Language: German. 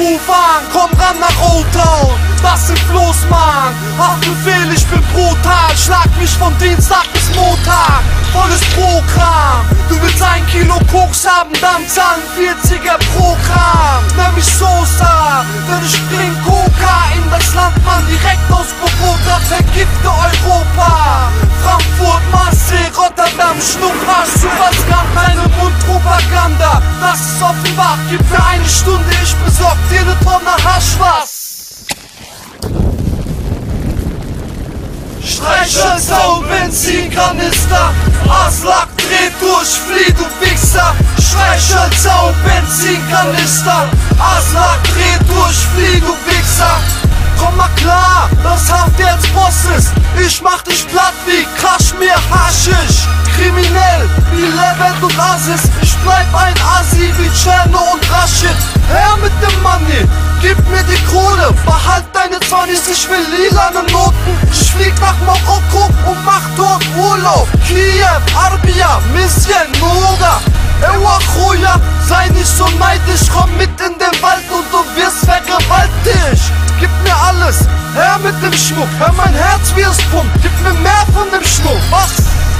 Move an, komm ran nach O-Town. Das sind Flo's, Mann. Haftbefehl, ich bin brutal. Schlag mich von Dienstag bis Montag. Volles Programm. Du willst 1 Kilo Koks haben, dann zahlen 40er pro Gramm. Nenn mich Sosa, denn ich bring Coca in das Land, Mann. Direkt aus Bogota, vergifte Europa. Frankfurt, Marseille, Rotterdam, Schnuppers, Superscan, keine Mundpropaganda. Das ist offenbar, gib mir eine Stunde, ich besorg dir eine Tonne Haschwas. Streichhölzer und Benzinkanister, Aslak, dreh durch, flieh du Wichser. Streichhölzer und Benzinkanister, Aslak, dreh durch, flieh du Wichser. Komm mal klar, dass Haft jetzt Boss ist. Ich mach dich platt wie Kaschmir, Haschisch. Kriminell wie Levent und Aziz. Ich bleib ein Assi wie Tscherno und Rashid. Her mit dem Money, gib mir die Kohle. Behalt deine 20, ich will lilane Noten. Ich flieg nach Marokko und mach dort Urlaub. Kiew, Arbia, Misjen, Noga, Ewa Choya. Sei nicht so neidisch, komm mit in den Wald und du wirst vergewaltigt. Gib mir alles, her mit dem Schmuck. Hör mein Herz wie es pumpt, gib mir mehr von dem Schmuck. Was?